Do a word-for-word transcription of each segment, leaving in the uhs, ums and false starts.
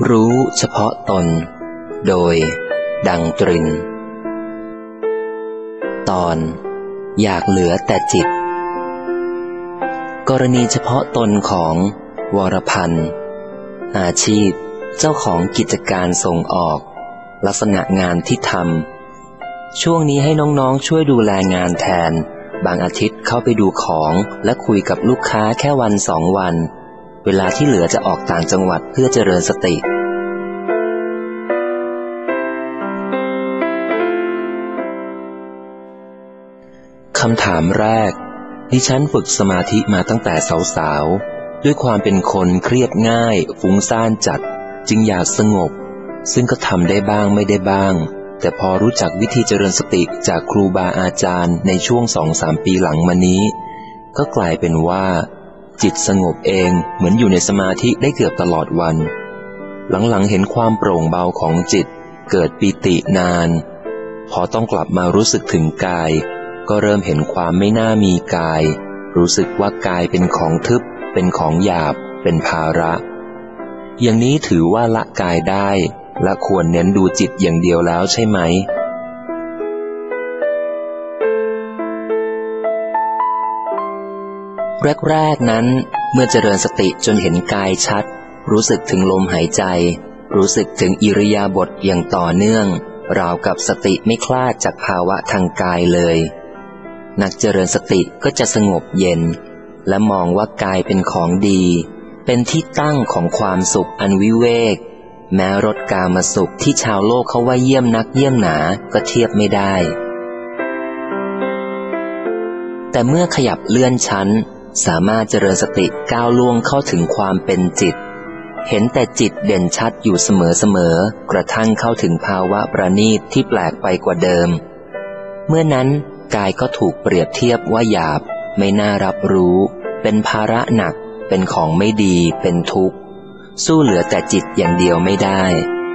รู้เฉพาะตนโดยดังตรินตอนอยากเหลือแต่จิตกรณีเฉพาะตนของวรพันธ์อาชีพเจ้าของกิจการส่งออกลักษณะงานที่ทำช่วงนี้ให้น้องๆช่วยดูแลงานแทนบางอาทิตย์เข้าไปดูของและคุยกับลูกค้าแค่วันสองวันเวลาที่เหลือจะออกต่างจังหวัดเพื่อเจริญสติคำถามแรกดิฉันฝึกสมาธิมาตั้งแต่สาวๆด้วยความเป็นคนเครียดง่ายฟุ้งซ่านจัดจึงอยากสงบซึ่งก็ทำได้บ้างไม่ได้บ้างแต่พอรู้จักวิธีเจริญสติจากครูบาอาจารย์ในช่วง สองสาม ปีหลังมานี้ก็กลายเป็นว่าจิตสงบเองเหมือนอยู่ในสมาธิได้เกือบตลอดวันหลังๆเห็นความโปร่งเบาของจิตเกิดปิตินานพอต้องกลับมารู้สึกถึงกายก็เริ่มเห็นความไม่น่ามีกายรู้สึกว่ากายเป็นของทึบเป็นของหยาบเป็นภาระอย่างนี้ถือว่าละกายได้และควรเน้นดูจิตอย่างเดียวแล้วใช่ไหมแรกๆนั้นเมื่อเจริญสติจนเห็นกายชัดรู้สึกถึงลมหายใจรู้สึกถึงอิริยาบถอย่างต่อเนื่องราวกับสติไม่คลาดจากภาวะทางกายเลยนักเจริญสติก็จะสงบเย็นและมองว่ากายเป็นของดีเป็นที่ตั้งของความสุขอันวิเวกแม้รสกามสุขที่ชาวโลกเขาว่าเยี่ยมนักเยี่ยมหนาก็เทียบไม่ได้แต่เมื่อขยับเลื่อนชั้นสามารถเจริญสติก้าวล่วงเข้าถึงความเป็นจิตเห็นแต่จิตเด่นชัดอยู่เสมอๆกระทั่งเข้าถึงภาวะประณีตที่แปลกไปกว่าเดิมเมื่อนั้นกายก็ถูกเปรียบเทียบว่าหยาบไม่น่ารับรู้เป็นภาระหนักเป็นของไม่ดีเป็นทุกข์สู้เหลือแต่จิตอย่างเดียวไม่ได้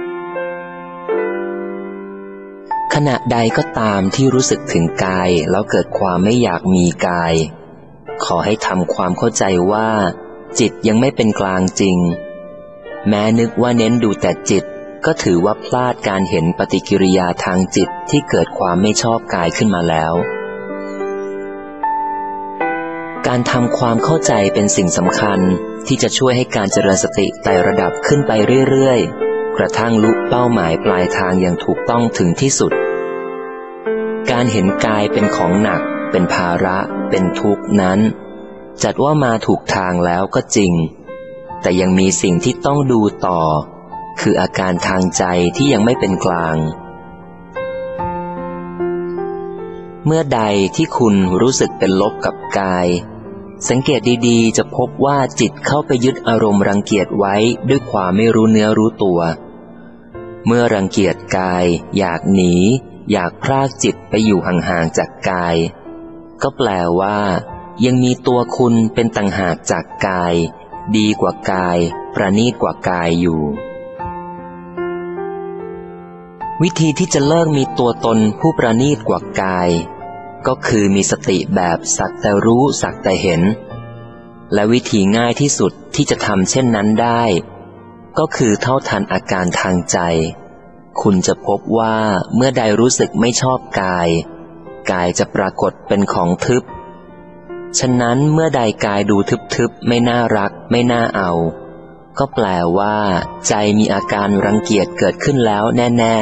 ขณะใดก็ตามที่รู้สึกถึงกายแล้วเกิดความไม่อยากมีกายขอให้ทำความเข้าใจว่าจิตยังไม่เป็นกลางจริงแม้นึกว่าเน้นดูแต่จิตก็ถือว่าพลาดการเห็นปฏิกิริยาทางจิตที่เกิดความไม่ชอบกายขึ้นมาแล้วการทำความเข้าใจเป็นสิ่งสำคัญที่จะช่วยให้การเจริญสติไต่ระดับขึ้นไปเรื่อยๆกระทั่งลุเป้าหมายปลายทางอย่างถูกต้องถึงที่สุดการเห็นกายเป็นของหนักเป็นภาระเป็นทุกข์นั้นจัดว่ามาถูกทางแล้วก็จริงแต่ยังมีสิ่งที่ต้องดูต่อคืออาการทางใจที่ยังไม่เป็นกลางเมื่อใดที่คุณรู้สึกเป็นลบกับกายสังเกตดีๆจะพบว่าจิตเข้าไปยึดอารมณ์รังเกียจไว้ด้วยความไม่รู้เนื้อรู้ตัวเมื่อรังเกียจกายอยากหนีอยากพรากจิตไปอยู่ห่างๆจากกายก็แปลว่ายังมีตัวคุณเป็นต่างหากจากกายดีกว่ากายประณีตกว่ากายอยู่วิธีที่จะเลิกมีตัวตนผู้ประณีตกว่ากายก็คือมีสติแบบสักแต่รู้สักแต่เห็นและวิธีง่ายที่สุดที่จะทำเช่นนั้นได้ก็คือเท่าทันอาการทางใจคุณจะพบว่าเมื่อใดรู้สึกไม่ชอบกายกายจะปรากฏเป็นของทึบฉะนั้นเมื่อใดกายดูทึบๆไม่น่ารักไม่น่าเอาก็แปลว่าใจมีอาการรังเกียจเกิดขึ้นแล้วแน่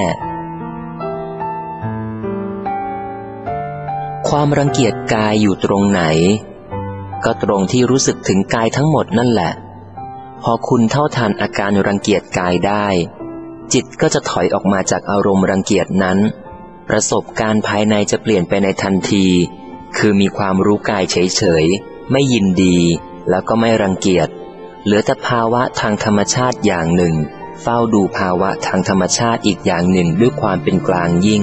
ๆความรังเกียจกายอยู่ตรงไหนก็ตรงที่รู้สึกถึงกายทั้งหมดนั่นแหละพอคุณเท่าทันอาการรังเกียจกายได้จิตก็จะถอยออกมาจากอารมณ์รังเกียจนั้นประสบการณ์ภายในจะเปลี่ยนไปในทันทีคือมีความรู้กายเฉยๆไม่ยินดีแล้วก็ไม่รังเกียจเหลือแต่ภาวะทางธรรมชาติอย่างหนึ่งเฝ้าดูภาวะทางธรรมชาติอีกอย่างหนึ่งด้วยความเป็นกลางยิ่ง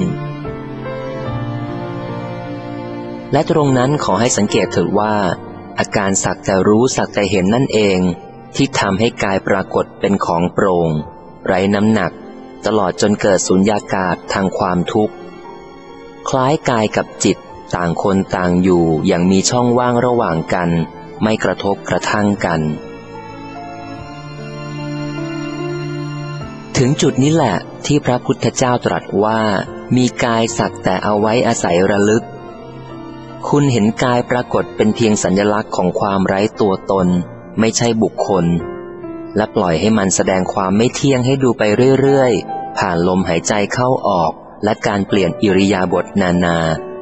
และตรงนั้นขอให้สังเกตเถิดว่าอาการสักแต่รู้สักแต่เห็นนั่นเองที่ทำให้กายปรากฏเป็นของโปร่งไร้น้ำหนักตลอดจนเกิดสุญญากาศทางความทุกข์คล้ายกายกับจิตต่างคนต่างอยู่อย่างมีช่องว่างระหว่างกันไม่กระทบกระทั่งกันถึงจุดนี้แหละที่พระพุทธเจ้าตรัสว่ามีกายสักแต่เอาไว้อาศัยระลึกคุณเห็นกายปรากฏเป็นเพียงสัญลักษณ์ของความไร้ตัวตนไม่ใช่บุคคลและปล่อยให้มันแสดงความไม่เที่ยงให้ดูไปเรื่อยๆผ่านลมหายใจเข้าออกและการเปลี่ยนอิริยาบถนานา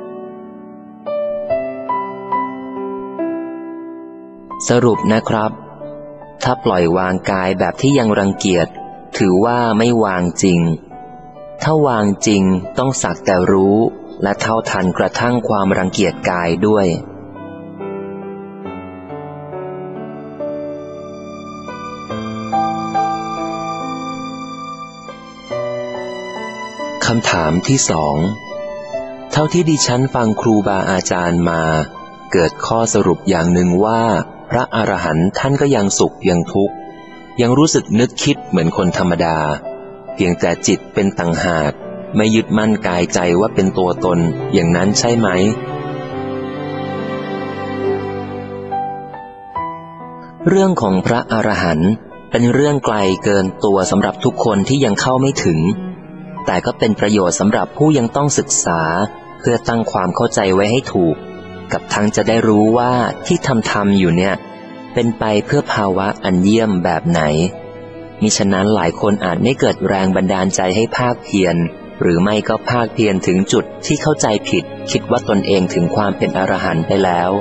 สรุปนะครับถ้าปล่อยวางกายแบบที่ยังรังเกียจถือว่าไม่วางจริงถ้าวางจริงต้องสักแต่รู้และเท่าทันกระทั่งความรังเกียจกายด้วยคำถามที่สองเท่าที่ดิฉันฟังครูบาอาจารย์มาเกิดข้อสรุปอย่างหนึ่งว่าพระอรหันต์ท่านก็ยังสุขยังทุกข์ยังรู้สึกนึกคิดเหมือนคนธรรมดาเพียงแต่จิตเป็นต่างหากไม่ยึดมั่นกายใจว่าเป็นตัวตนอย่างนั้นใช่ไหมเรื่องของพระอรหันต์เป็นเรื่องไกลเกินตัวสำหรับทุกคนที่ยังเข้าไม่ถึงแต่ก็เป็นประโยชน์สำหรับผู้ยังต้องศึกษาเพื่อตั้งความเข้าใจไว้ให้ถูกกับทั้งจะได้รู้ว่าที่ทำทำอยู่เนี่ยเป็นไปเพื่อภาวะอันเยี่ยมแบบไหนมิฉะนั้นหลายคนอาจไม่เกิดแรงบันดาลใจให้ภาคเพียรหรือไม่ก็ภาคเพียรถึงจุดที่เข้าใจผิดคิดว่าตนเองถึงความเป็นอรหันต์ไปแล้ว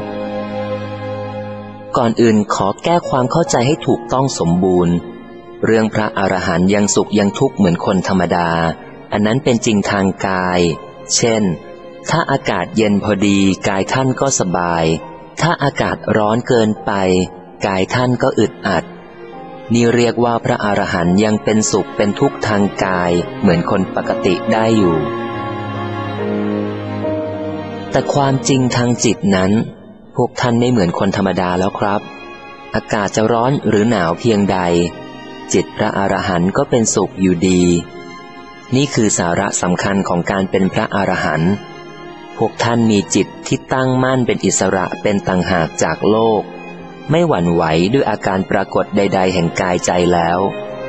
ก่อนอื่นขอแก้ความเข้าใจให้ถูกต้องสมบูรณ์เรื่องพระอรหันต์ยังสุขยังทุกข์เหมือนคนธรรมดาอันนั้นเป็นจริงทางกายเช่นถ้าอากาศเย็นพอดีกายท่านก็สบายถ้าอากาศร้อนเกินไปกายท่านก็อึดอัดนี่เรียกว่าพระอรหันต์ยังเป็นสุขเป็นทุกข์ทางกายเหมือนคนปกติได้อยู่แต่ความจริงทางจิตนั้นพวกท่านไม่เหมือนคนธรรมดาแล้วครับอากาศจะร้อนหรือหนาวเพียงใดจิตพระอรหันต์ก็เป็นสุขอยู่ดีนี่คือสาระสำคัญของการเป็นพระอรหันต์พวกท่านมีจิตที่ตั้งมั่นเป็นอิสระเป็นต่างหากจากโลกไม่หวั่นไหวด้วยอาการปรากฏใดๆแห่งกายใจแล้ว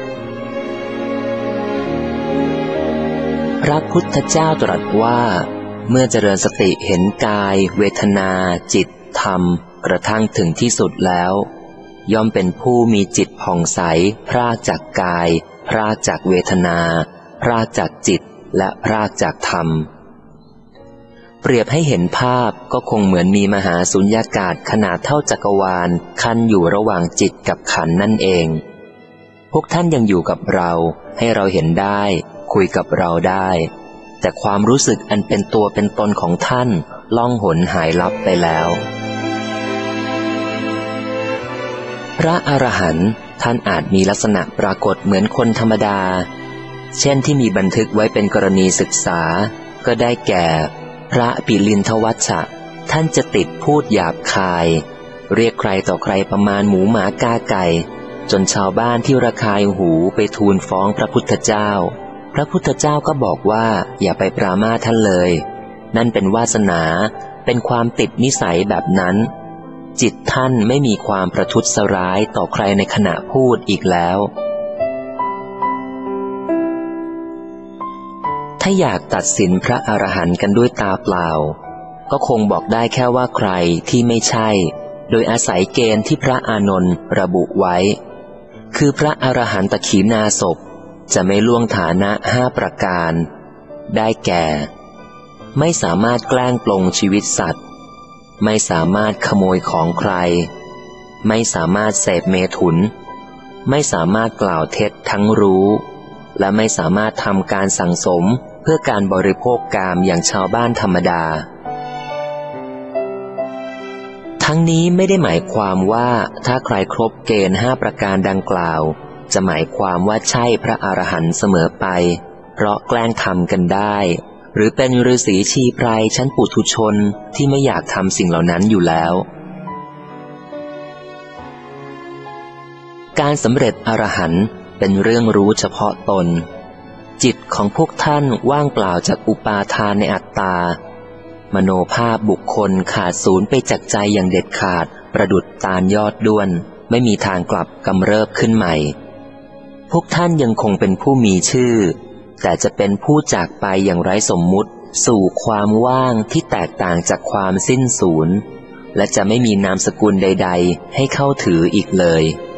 พระพุทธเจ้าตรัสว่าเมื่อเจริญสติเห็นกายเวทนาจิตธรรมกระทั่งถึงที่สุดแล้วย่อมเป็นผู้มีจิตผ่องใสพรากจากกายพรากจากเวทนาพรากจากจิตและพรากจากธรรมเปรียบให้เห็นภาพก็คงเหมือนมีมหาสุญญากาศขนาดเท่าจักรวาลคั่นอยู่ระหว่างจิตกับขันธ์นั่นเองพวกท่านยังอยู่กับเราให้เราเห็นได้คุยกับเราได้แต่ความรู้สึกอันเป็นตัวเป็นตนของท่านล่องหนหายลับไปแล้วพระอรหันต์ท่านอาจมีลักษณะปรากฏเหมือนคนธรรมดาเช่นที่มีบันทึกไว้เป็นกรณีศึกษาก็ได้แก่พระปิลินทวัชชะท่านจะติดพูดหยาบคายเรียกใครต่อใครประมาณหมูหมากาไก่จนชาวบ้านที่ระคายหูไปทูลฟ้องพระพุทธเจ้าพระพุทธเจ้าก็บอกว่าอย่าไปปรามาสท่านเลยนั่นเป็นวาสนาเป็นความติดนิสัยแบบนั้นจิตท่านไม่มีความประทุษร้ายต่อใครในขณะพูดอีกแล้วถ้าอยากตัดสินพระอรหันต์กันด้วยตาเปล่าก็คงบอกได้แค่ว่าใครที่ไม่ใช่โดยอาศัยเกณฑ์ที่พระอานนท์ระบุไว้คือพระอรหันตขีณาสพจะไม่ล่วงฐานะห้าประการได้แก่ไม่สามารถแกล้งปลงชีวิตสัตว์ไม่สามารถขโมยของใครไม่สามารถเสพเมถุนไม่สามารถกล่าวเท็จทั้งรู้และไม่สามารถทำการสั่งสมเพื่อการบริโภคกามอย่างชาวบ้านธรรมดาทั้งนี้ไม่ได้หมายความว่าถ้าใครครบเกณฑ์ห้าประการดังกล่าวจะหมายความว่าใช่พระอรหันต์เสมอไปเพราะแกล้งทำกันได้หรือเป็นฤาษีชีไพรชั้นปุถุชนที่ไม่อยากทำสิ่งเหล่านั้นอยู่แล้วการสำเร็จอรหันต์เป็นเรื่องรู้เฉพาะตนจิตของพวกท่านว่างเปล่าจากอุปาทานในอัตตามโนภาพบุคคลขาดศูนย์ไปจากใจอย่างเด็ดขาดประดุจตาลยอดด้วนไม่มีทางกลับกำเริบขึ้นใหม่พวกท่านยังคงเป็นผู้มีชื่อแต่จะเป็นผู้จากไปอย่างไร้สมมุติสู่ความว่างที่แตกต่างจากความสิ้นสูญและจะไม่มีนามสกุลใดๆให้เข้าถืออีกเลย